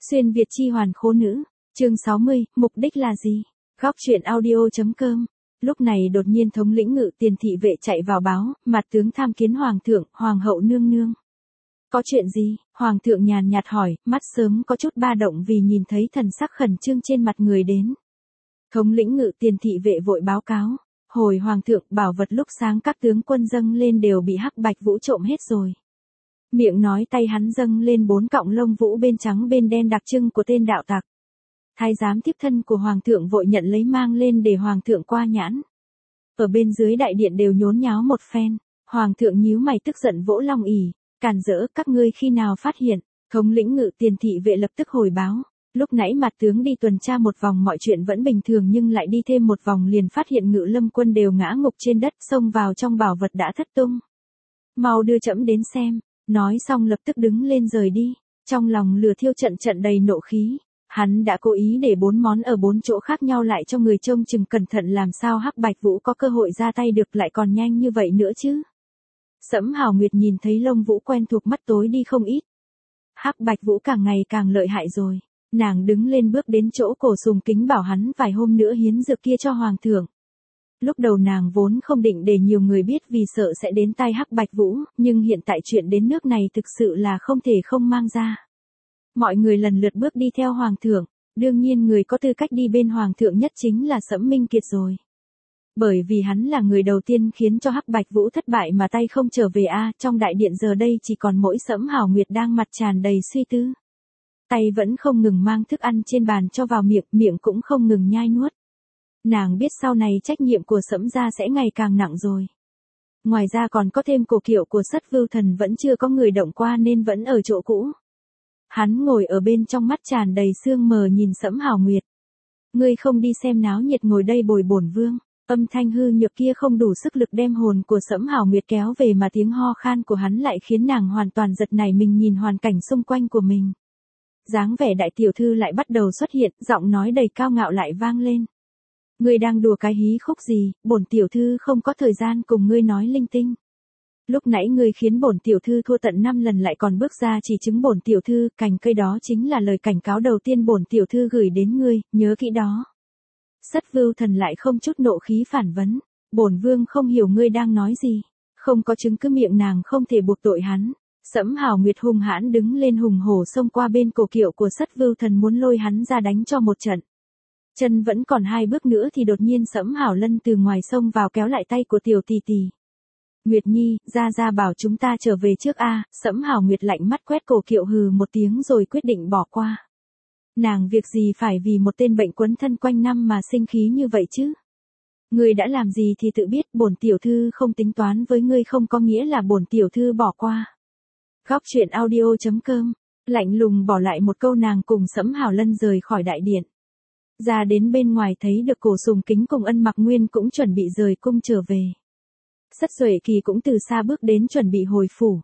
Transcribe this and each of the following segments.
Xuyên Việt chi hoàn khố nữ, chương 60, mục đích là gì? Góc truyện audio.com. Lúc này đột nhiên thống lĩnh Ngự Tiền thị vệ chạy vào báo, mặt tướng tham kiến hoàng thượng, hoàng hậu nương nương. Có chuyện gì? Hoàng thượng nhàn nhạt hỏi, mắt sớm có chút ba động vì nhìn thấy thần sắc khẩn trương trên mặt người đến. Thống lĩnh Ngự Tiền thị vệ vội báo cáo, hồi hoàng thượng, bảo vật lúc sáng các tướng quân dâng lên đều bị Hắc Bạch Vũ trộm hết rồi. Miệng nói tay hắn dâng lên 4 cọng lông vũ bên trắng bên đen đặc trưng của tên đạo tặc. Thái giám tiếp thân của hoàng thượng vội nhận lấy mang lên để hoàng thượng qua nhãn. Ở bên dưới đại điện đều nhốn nháo một phen, hoàng thượng nhíu mày tức giận vỗ long ỷ, cản rỡ, các ngươi khi nào phát hiện? Thống lĩnh Ngự Tiền thị vệ lập tức hồi báo, lúc nãy mặt tướng đi tuần tra một vòng mọi chuyện vẫn bình thường nhưng lại đi thêm một vòng liền phát hiện Ngự Lâm quân đều ngã ngục trên đất, xông vào trong bảo vật đã thất tung. Mau đưa trẫm đến xem. Nói xong lập tức đứng lên rời đi, trong lòng lửa thiêu trận trận đầy nộ khí. Hắn đã cố ý để 4 món ở 4 chỗ khác nhau lại cho người trông chừng cẩn thận, làm sao Hắc Bạch Vũ có cơ hội ra tay được lại còn nhanh như vậy nữa chứ. Sẫm Hào Nguyệt nhìn thấy lông vũ quen thuộc mắt tối đi không ít. Hắc Bạch Vũ càng ngày càng lợi hại rồi. Nàng đứng lên bước đến chỗ Cổ Sùng Kính bảo hắn vài hôm nữa hiến dược kia cho hoàng thượng. Lúc đầu nàng vốn không định để nhiều người biết vì sợ sẽ đến tai Hắc Bạch Vũ, nhưng hiện tại chuyện đến nước này thực sự là không thể không mang ra. Mọi người lần lượt bước đi theo hoàng thượng, đương nhiên người có tư cách đi bên hoàng thượng nhất chính là Sẫm Minh Kiệt rồi. Bởi vì hắn là người đầu tiên khiến cho Hắc Bạch Vũ thất bại mà tay không trở về trong đại điện giờ đây chỉ còn mỗi Sẫm Hào Nguyệt đang mặt tràn đầy suy tư. Tay vẫn không ngừng mang thức ăn trên bàn cho vào miệng, miệng cũng không ngừng nhai nuốt. Nàng biết sau này trách nhiệm của Sẫm gia sẽ ngày càng nặng rồi. Ngoài ra còn có thêm Cổ Kiệu của Sất Vưu Thần vẫn chưa có người động qua nên vẫn ở chỗ cũ. Hắn ngồi ở bên trong mắt tràn đầy sương mờ nhìn Sẫm Hào Nguyệt. Ngươi không đi xem náo nhiệt ngồi đây bồi bổn vương. Âm thanh hư nhược kia không đủ sức lực đem hồn của Sẫm Hào Nguyệt kéo về mà tiếng ho khan của hắn lại khiến nàng hoàn toàn giật nảy mình nhìn hoàn cảnh xung quanh của mình. Dáng vẻ đại tiểu thư lại bắt đầu xuất hiện, giọng nói đầy cao ngạo lại vang lên. Ngươi đang đùa cái hí khúc gì, bổn tiểu thư không có thời gian cùng ngươi nói linh tinh. Lúc nãy ngươi khiến bổn tiểu thư thua tận 5 lần lại còn bước ra chỉ chứng bổn tiểu thư, cành cây đó chính là lời cảnh cáo đầu tiên bổn tiểu thư gửi đến ngươi, nhớ kỹ đó. Sất Vưu Thần lại không chút nộ khí phản vấn, bổn vương không hiểu ngươi đang nói gì, không có chứng cứ miệng nàng không thể buộc tội hắn. Sẫm Hào Nguyệt hung hãn đứng lên hùng hổ xông qua bên Cổ Kiệu của Sất Vưu Thần muốn lôi hắn ra đánh cho một trận. Chân vẫn còn 2 bước nữa thì đột nhiên Sẫm Hảo Lân từ ngoài sông vào kéo lại tay của tiểu tỷ tỷ. Nguyệt Nhi, ra bảo chúng ta trở về trước Sẫm Hảo Nguyệt lạnh mắt quét Cổ Kiệu hừ một tiếng rồi quyết định bỏ qua. Nàng việc gì phải vì một tên bệnh quấn thân quanh năm mà sinh khí như vậy chứ? Ngươi đã làm gì thì tự biết, bổn tiểu thư không tính toán với ngươi không có nghĩa là bổn tiểu thư bỏ qua. Góc truyện audio.com, lạnh lùng bỏ lại một câu nàng cùng Sẫm Hảo Lân rời khỏi đại điện. Ra đến bên ngoài thấy được Cổ Sùng Kính cùng Ân Mặc Nguyên cũng chuẩn bị rời cung trở về. Sất Duệ Kỳ cũng từ xa bước đến chuẩn bị hồi phủ.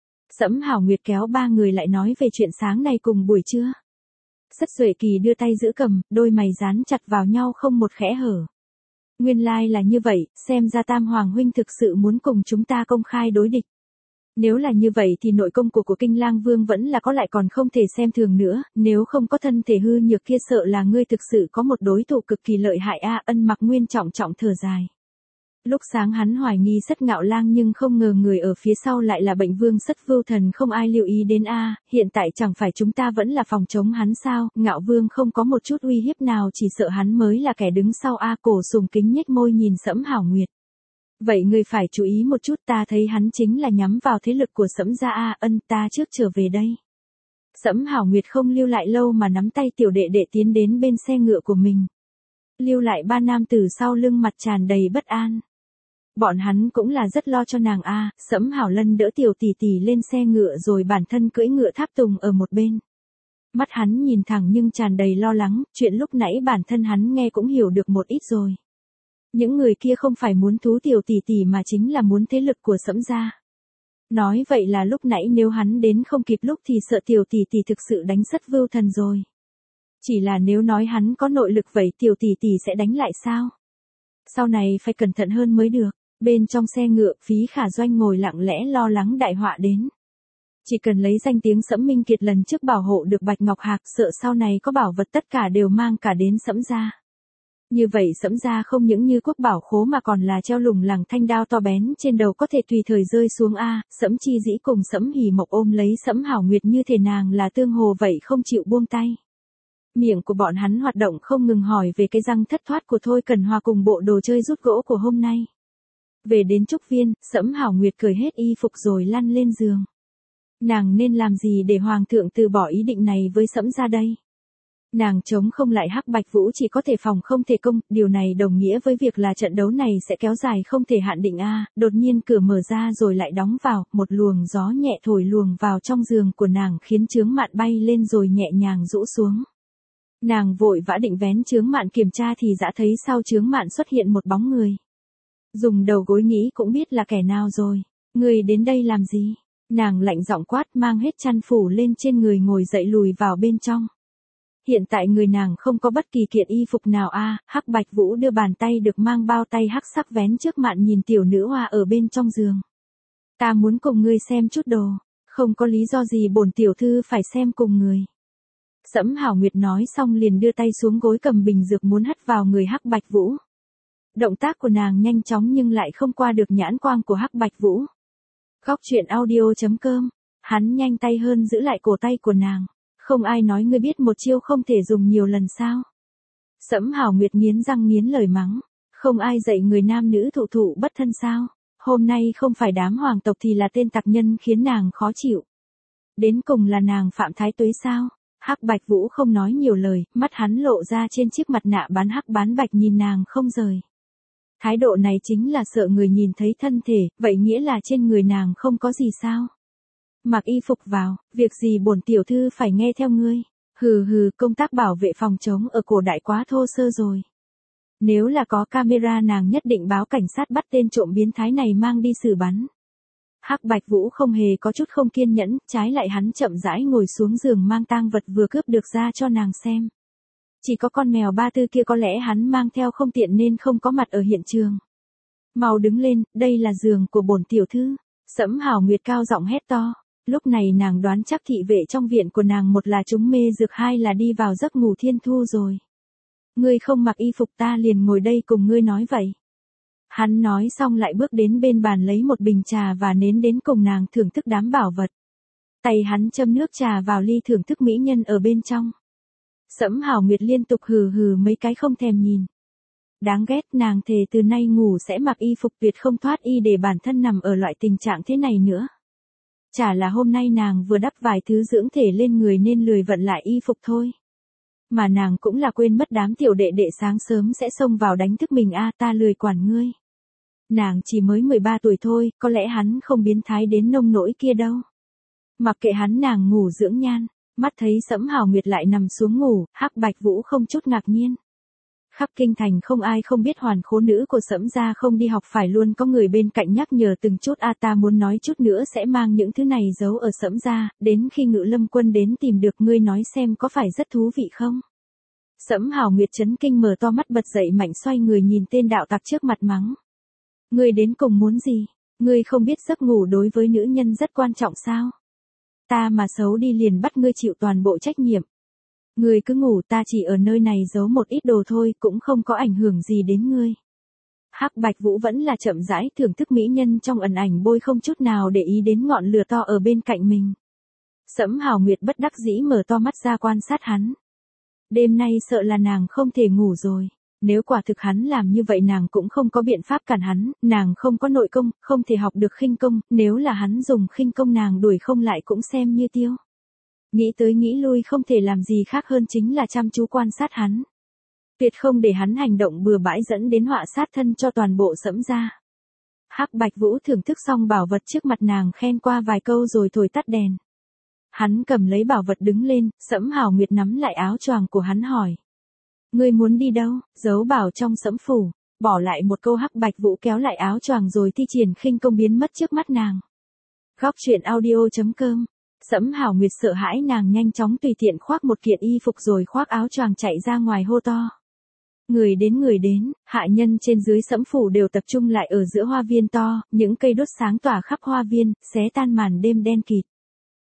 Sẫm Hảo Nguyệt kéo 3 người lại nói về chuyện sáng nay cùng buổi trưa. Sất Duệ Kỳ đưa tay giữ cầm, đôi mày dán chặt vào nhau không một khẽ hở. Nguyên lai là như vậy, xem ra Tam Hoàng huynh thực sự muốn cùng chúng ta công khai đối địch. Nếu là như vậy thì nội công của Kinh Lang Vương vẫn là có lại còn không thể xem thường nữa, nếu không có thân thể hư nhược kia sợ là ngươi thực sự có một đối thủ cực kỳ lợi hại Ân Mặc Nguyên trọng trọng thở dài. Lúc sáng hắn hoài nghi Sất Ngạo Lang nhưng không ngờ người ở phía sau lại là Bệnh Vương Sất Vưu Thần, không ai lưu ý đến hiện tại chẳng phải chúng ta vẫn là phòng chống hắn sao, Ngạo Vương không có một chút uy hiếp nào chỉ sợ hắn mới là kẻ đứng sau Cổ Sùng Kính nhếch môi nhìn Sẫm Hảo Nguyệt. Vậy ngươi phải chú ý một chút, ta thấy hắn chính là nhắm vào thế lực của Sẫm gia ta trước trở về đây. Sẫm Hảo Nguyệt không lưu lại lâu mà nắm tay tiểu đệ đệ tiến đến bên xe ngựa của mình. Lưu lại 3 nam tử sau lưng mặt tràn đầy bất an. Bọn hắn cũng là rất lo cho nàng Sẫm Hảo Lân đỡ tiểu tỷ tỷ lên xe ngựa rồi bản thân cưỡi ngựa tháp tùng ở một bên. Mắt hắn nhìn thẳng nhưng tràn đầy lo lắng, chuyện lúc nãy bản thân hắn nghe cũng hiểu được một ít rồi. Những người kia không phải muốn thú tiểu tỷ tỷ mà chính là muốn thế lực của Sẫm gia. Nói vậy là lúc nãy nếu hắn đến không kịp lúc thì sợ tiểu tỷ tỷ thực sự đánh Sất Vưu Thần rồi. Chỉ là nếu nói hắn có nội lực vậy tiểu tỷ tỷ sẽ đánh lại sao? Sau này phải cẩn thận hơn mới được. Bên trong xe ngựa, Phí Khả Doanh ngồi lặng lẽ lo lắng đại họa đến. Chỉ cần lấy danh tiếng Sẫm Minh Kiệt lần trước bảo hộ được Bạch Ngọc Hạc, sợ sau này có bảo vật tất cả đều mang cả đến Sẫm gia. Như vậy Sẫm gia không những như quốc bảo khố mà còn là treo lủng lẳng thanh đao to bén trên đầu có thể tùy thời rơi xuống a. Sẫm Chi Dĩ cùng Sẫm Hỉ Mộc ôm lấy Sẫm Hảo Nguyệt như thể nàng là tương hồ vậy không chịu buông tay. Miệng của bọn hắn hoạt động không ngừng hỏi về cái răng thất thoát của Thôi Cần Hoa cùng bộ đồ chơi rút gỗ của hôm nay. Về đến trúc viên, Sẫm Hảo Nguyệt cởi hết y phục rồi lăn lên giường. Nàng nên làm gì để hoàng thượng từ bỏ ý định này với Sẫm gia đây? Nàng chống không lại Hắc Bạch Vũ chỉ có thể phòng không thể công, điều này đồng nghĩa với việc là trận đấu này sẽ kéo dài không thể hạn định a. Đột nhiên cửa mở ra rồi lại đóng vào, một luồng gió nhẹ thổi luồng vào trong giường của nàng khiến chướng mạn bay lên rồi nhẹ nhàng rũ xuống. Nàng vội vã định vén chướng mạn kiểm tra thì dã thấy sau chướng mạn xuất hiện một bóng người. Dùng đầu gối nghĩ cũng biết là kẻ nào rồi. Người đến đây làm gì? Nàng lạnh giọng quát, mang hết chăn phủ lên trên người ngồi dậy lùi vào bên trong. Hiện tại người nàng không có bất kỳ kiện y phục nào a. Hắc Bạch Vũ đưa bàn tay được mang bao tay hắc sắc vén trước mạn nhìn tiểu nữ hoa ở bên trong giường. Ta muốn cùng ngươi xem chút đồ, không có lý do gì bổn tiểu thư phải xem cùng người. Sẫm Hảo Nguyệt nói xong liền đưa tay xuống gối cầm bình dược muốn hất vào người Hắc Bạch Vũ. Động tác của nàng nhanh chóng nhưng lại không qua được nhãn quang của Hắc Bạch Vũ. Góc truyện audio.com, hắn nhanh tay hơn giữ lại cổ tay của nàng. Không ai nói ngươi biết một chiêu không thể dùng nhiều lần sao? Sẫm Hảo Nguyệt nghiến răng nghiến lời mắng. Không ai dạy người nam nữ thụ thụ bất thân sao? Hôm nay không phải đám hoàng tộc thì là tên tặc nhân khiến nàng khó chịu. Đến cùng là nàng phạm thái tuế sao? Hắc Bạch Vũ không nói nhiều lời, mắt hắn lộ ra trên chiếc mặt nạ bán hắc bán bạch nhìn nàng không rời. Thái độ này chính là sợ người nhìn thấy thân thể, vậy nghĩa là trên người nàng không có gì sao? Mặc y phục vào, việc gì bổn tiểu thư phải nghe theo ngươi. Hừ hừ, công tác bảo vệ phòng chống ở cổ đại quá thô sơ rồi. Nếu là có camera nàng nhất định báo cảnh sát bắt tên trộm biến thái này mang đi xử bắn. Hắc Bạch Vũ không hề có chút không kiên nhẫn, trái lại hắn chậm rãi ngồi xuống giường mang tang vật vừa cướp được ra cho nàng xem. Chỉ có con mèo ba tư kia có lẽ hắn mang theo không tiện nên không có mặt ở hiện trường. Mau đứng lên, đây là giường của bổn tiểu thư. Sẫm Hảo Nguyệt cao giọng hét to. Lúc này nàng đoán chắc thị vệ trong viện của nàng một là chúng mê dược, hai là đi vào giấc ngủ thiên thu rồi. Ngươi không mặc y phục ta liền ngồi đây cùng ngươi nói vậy. Hắn nói xong lại bước đến bên bàn lấy một bình trà và nến đến cùng nàng thưởng thức đám bảo vật. Tay hắn châm nước trà vào ly thưởng thức mỹ nhân ở bên trong. Sẫm Hảo Nguyệt liên tục hừ hừ mấy cái không thèm nhìn. Đáng ghét, nàng thề từ nay ngủ sẽ mặc y phục tuyệt không thoát y để bản thân nằm ở loại tình trạng thế này nữa. Chả là hôm nay nàng vừa đắp vài thứ dưỡng thể lên người nên lười vận lại y phục thôi. Mà nàng cũng là quên mất đám tiểu đệ đệ sáng sớm sẽ xông vào đánh thức mình a, ta lười quản ngươi. Nàng chỉ mới 13 tuổi thôi, có lẽ hắn không biến thái đến nông nỗi kia đâu. Mặc kệ hắn, nàng ngủ dưỡng nhan, mắt thấy Sẫm Hảo Nguyệt lại nằm xuống ngủ, Hắc Bạch Vũ không chút ngạc nhiên. Khắp kinh thành không ai không biết hoàn khố nữ của Sẫm gia không đi học phải luôn có người bên cạnh nhắc nhở từng chút a, ta muốn nói chút nữa sẽ mang những thứ này giấu ở Sẫm gia, đến khi Ngự Lâm quân đến tìm được ngươi nói xem có phải rất thú vị không? Sẫm Hảo Nguyệt chấn kinh mở to mắt bật dậy mạnh xoay người nhìn tên đạo tặc trước mặt mắng. Ngươi đến cùng muốn gì? Ngươi không biết giấc ngủ đối với nữ nhân rất quan trọng sao? Ta mà xấu đi liền bắt ngươi chịu toàn bộ trách nhiệm. Ngươi cứ ngủ, ta chỉ ở nơi này giấu một ít đồ thôi, cũng không có ảnh hưởng gì đến ngươi. Hắc Bạch Vũ vẫn là chậm rãi thưởng thức mỹ nhân trong ẩn ảnh bôi không chút nào để ý đến ngọn lửa to ở bên cạnh mình. Sẫm Hảo Nguyệt bất đắc dĩ mở to mắt ra quan sát hắn. Đêm nay sợ là nàng không thể ngủ rồi. Nếu quả thực hắn làm như vậy nàng cũng không có biện pháp cản hắn, nàng không có nội công, không thể học được khinh công, nếu là hắn dùng khinh công nàng đuổi không lại cũng xem như tiêu. Nghĩ tới nghĩ lui không thể làm gì khác hơn chính là chăm chú quan sát hắn. Tuyệt không để hắn hành động bừa bãi dẫn đến họa sát thân cho toàn bộ Sẫm gia. Hắc Bạch Vũ thưởng thức xong bảo vật trước mặt nàng khen qua vài câu rồi thổi tắt đèn. Hắn cầm lấy bảo vật đứng lên, Sẫm Hảo Nguyệt nắm lại áo choàng của hắn hỏi. Ngươi muốn đi đâu? Giấu bảo trong Sẫm phủ. Bỏ lại một câu, Hắc Bạch Vũ kéo lại áo choàng rồi thi triển khinh công biến mất trước mắt nàng. Góc truyện audio.com. Sẫm Hảo Nguyệt sợ hãi nàng nhanh chóng tùy tiện khoác một kiện y phục rồi khoác áo choàng chạy ra ngoài hô to. Người đến, hạ nhân trên dưới Sẫm phủ đều tập trung lại ở giữa hoa viên to, những cây đốt sáng tỏa khắp hoa viên, xé tan màn đêm đen kịt.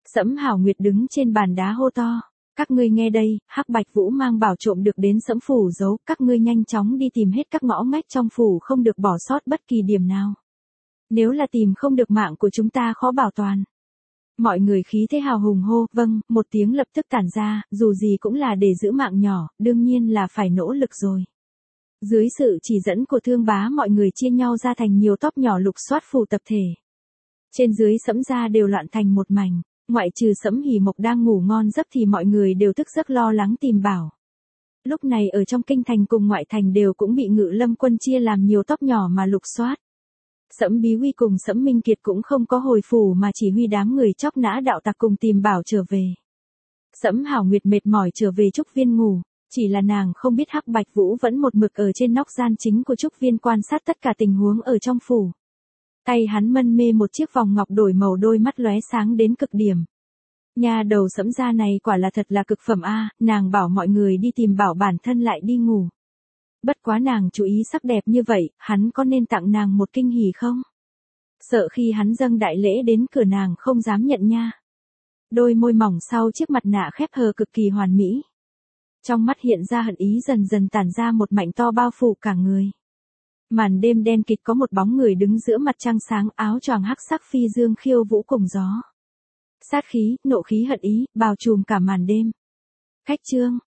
Sẫm Hảo Nguyệt đứng trên bàn đá hô to. Các ngươi nghe đây, Hắc Bạch Vũ mang bảo trộm được đến Sẫm phủ giấu, các ngươi nhanh chóng đi tìm hết các ngõ ngách trong phủ không được bỏ sót bất kỳ điểm nào. Nếu là tìm không được mạng của chúng ta khó bảo toàn. Mọi người khí thế hào hùng hô, vâng, một tiếng lập tức tản ra, dù gì cũng là để giữ mạng nhỏ, đương nhiên là phải nỗ lực rồi. Dưới sự chỉ dẫn của Thương Bá mọi người chia nhau ra thành nhiều tốp nhỏ lục soát phù tập thể. Trên dưới Sẫm gia đều loạn thành một mảnh, ngoại trừ Sẫm Hỉ Mộc đang ngủ ngon giấc thì mọi người đều thức giấc lo lắng tìm bảo. Lúc này ở trong kinh thành cùng ngoại thành đều cũng bị Ngự Lâm quân chia làm nhiều tốp nhỏ mà lục soát. Sẫm Bí Huy cùng Sẫm Minh Kiệt cũng không có hồi phủ mà chỉ huy đám người chóc nã đạo tặc cùng tìm bảo trở về. Sẫm Hảo Nguyệt mệt mỏi trở về Trúc Viên ngủ, chỉ là nàng không biết Hắc Bạch Vũ vẫn một mực ở trên nóc gian chính của Trúc Viên quan sát tất cả tình huống ở trong phủ. Tay hắn mân mê một chiếc vòng ngọc đổi màu, đôi mắt lóe sáng đến cực điểm. Nhà đầu Sẫm gia này quả là thật là cực phẩm a, nàng bảo mọi người đi tìm bảo bản thân lại đi ngủ. Bất quá nàng chú ý sắc đẹp như vậy, hắn có nên tặng nàng một kinh hỉ không? Sợ khi hắn dâng đại lễ đến cửa nàng không dám nhận nha. Đôi môi mỏng sau chiếc mặt nạ khép hờ cực kỳ hoàn mỹ. Trong mắt hiện ra hận ý dần dần tản ra một mảnh to bao phủ cả người. Màn đêm đen kịt có một bóng người đứng giữa mặt trăng sáng, áo choàng hắc sắc phi dương khiêu vũ cùng gió. Sát khí, nộ khí hận ý, bao trùm cả màn đêm. Khách chương.